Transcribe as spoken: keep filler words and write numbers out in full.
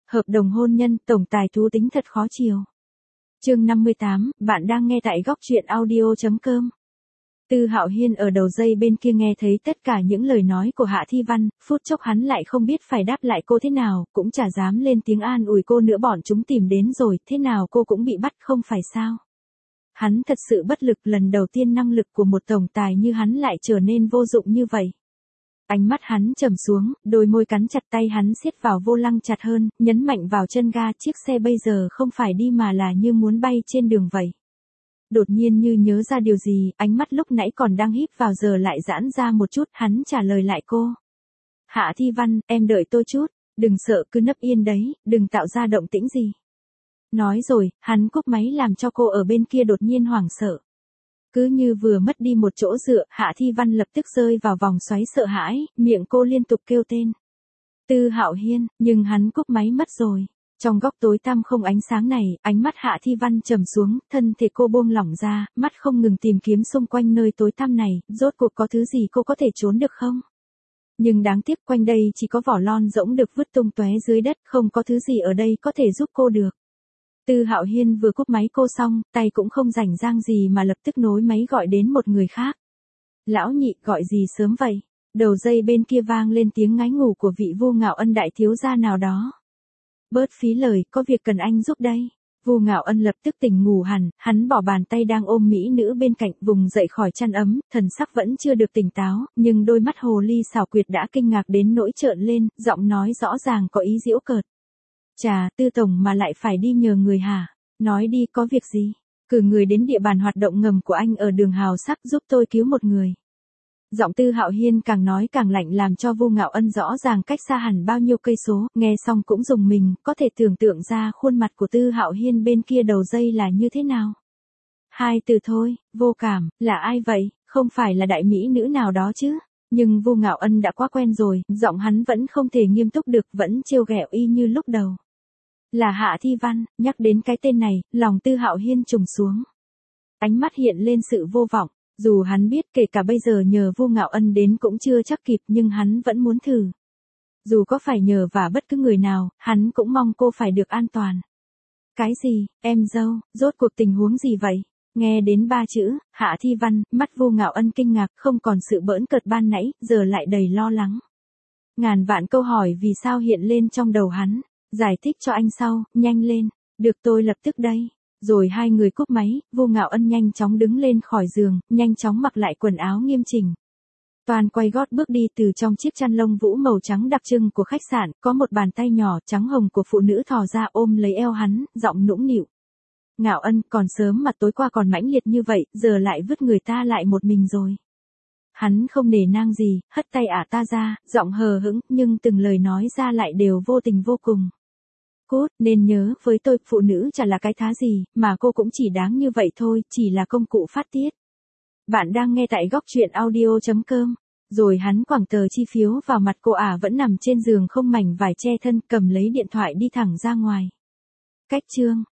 Hợp đồng hôn nhân, tổng tài thú tính thật khó chiều. Chương năm mươi tám, bạn đang nghe tại góc truyện audio chấm com. Tư Hạo Hiên ở đầu dây bên kia nghe thấy tất cả những lời nói của Hạ Thi Văn, phút chốc hắn lại không biết phải đáp lại cô thế nào, cũng chả dám lên tiếng an ủi cô nữa, bọn chúng tìm đến rồi, thế nào cô cũng bị bắt không phải sao. Hắn thật sự bất lực, lần đầu tiên năng lực của một tổng tài như hắn lại trở nên vô dụng như vậy. Ánh mắt hắn trầm xuống, đôi môi cắn chặt, tay hắn siết vào vô lăng chặt hơn, nhấn mạnh vào chân ga, chiếc xe bây giờ không phải đi mà là như muốn bay trên đường vậy. Đột nhiên như nhớ ra điều gì, ánh mắt lúc nãy còn đang híp vào giờ lại giãn ra một chút, hắn trả lời lại cô. Hạ Thi Văn, em đợi tôi chút, đừng sợ, cứ nấp yên đấy, đừng tạo ra động tĩnh gì. Nói rồi, hắn cúp máy làm cho cô ở bên kia đột nhiên hoảng sợ. Cứ như vừa mất đi một chỗ dựa, Hạ Thi Văn lập tức rơi vào vòng xoáy sợ hãi, miệng cô liên tục kêu tên. Tư Hạo Hiên, nhưng hắn cúp máy mất rồi. Trong góc tối tăm không ánh sáng này, ánh mắt Hạ Thi Văn trầm xuống, thân thể cô buông lỏng ra, mắt không ngừng tìm kiếm xung quanh nơi tối tăm này, rốt cuộc có thứ gì cô có thể trốn được không? Nhưng đáng tiếc quanh đây chỉ có vỏ lon rỗng được vứt tung tóe dưới đất, không có thứ gì ở đây có thể giúp cô được. Tư Hạo Hiên vừa cúp máy cô xong, tay cũng không rảnh rang gì mà lập tức nối máy gọi đến một người khác. Lão Nhị, gọi gì sớm vậy? Đầu dây bên kia vang lên tiếng ngái ngủ của vị Vu Ngạo Ân đại thiếu gia nào đó. Bớt phí lời, có việc cần anh giúp đây. Vu Ngạo Ân lập tức tỉnh ngủ hẳn, hắn bỏ bàn tay đang ôm mỹ nữ bên cạnh, vùng dậy khỏi chăn ấm, thần sắc vẫn chưa được tỉnh táo, nhưng đôi mắt hồ ly xảo quyệt đã kinh ngạc đến nỗi trợn lên, giọng nói rõ ràng có ý giễu cợt. Chà, Tư tổng mà lại phải đi nhờ người hả? Nói đi, có việc gì? Cử người đến địa bàn hoạt động ngầm của anh ở đường Hào Sắc giúp tôi cứu một người. Giọng Tư Hạo Hiên càng nói càng lạnh làm cho Vu Ngạo Ân rõ ràng cách xa hẳn bao nhiêu cây số, nghe xong cũng rùng mình, có thể tưởng tượng ra khuôn mặt của Tư Hạo Hiên bên kia đầu dây là như thế nào. Hai từ thôi, Vô Cảm, là ai vậy? Không phải là đại mỹ nữ nào đó chứ? Nhưng Vu Ngạo Ân đã quá quen rồi, giọng hắn vẫn không thể nghiêm túc được, vẫn trêu ghẹo y như lúc đầu. Là Hạ Thi Văn. Nhắc đến cái tên này, lòng Tư Hạo Hiên trùng xuống. Ánh mắt hiện lên sự vô vọng. Dù hắn biết kể cả bây giờ nhờ Vu Ngạo Ân đến cũng chưa chắc kịp, nhưng hắn vẫn muốn thử. Dù có phải nhờ vả bất cứ người nào, hắn cũng mong cô phải được an toàn. Cái gì, em dâu, rốt cuộc tình huống gì vậy? Nghe đến ba chữ, Hạ Thi Văn, mắt Vu Ngạo Ân kinh ngạc, không còn sự bỡn cợt ban nãy, giờ lại đầy lo lắng. Ngàn vạn câu hỏi vì sao hiện lên trong đầu hắn. Giải thích cho anh sau, nhanh lên. Được, tôi lập tức đây. Rồi hai người cúp máy, Vu Ngạo Ân nhanh chóng đứng lên khỏi giường, nhanh chóng mặc lại quần áo nghiêm chỉnh. Toàn quay gót bước đi, từ trong chiếc chăn lông vũ màu trắng đặc trưng của khách sạn, có một bàn tay nhỏ trắng hồng của phụ nữ thò ra ôm lấy eo hắn, giọng nũng nịu. Ngạo Ân, còn sớm mà tối qua còn mãnh liệt như vậy, giờ lại vứt người ta lại một mình rồi. Hắn không nể nang gì, hất tay ả ta ra, giọng hờ hững, nhưng từng lời nói ra lại đều vô tình vô cùng. Cút, nên nhớ, với tôi, phụ nữ chả là cái thá gì, mà cô cũng chỉ đáng như vậy thôi, chỉ là công cụ phát tiết. Bạn đang nghe tại góc truyện audio chấm com. Rồi hắn quẳng tờ chi phiếu vào mặt cô, ả vẫn nằm trên giường không mảnh vải che thân, cầm lấy điện thoại đi thẳng ra ngoài. Cách chương.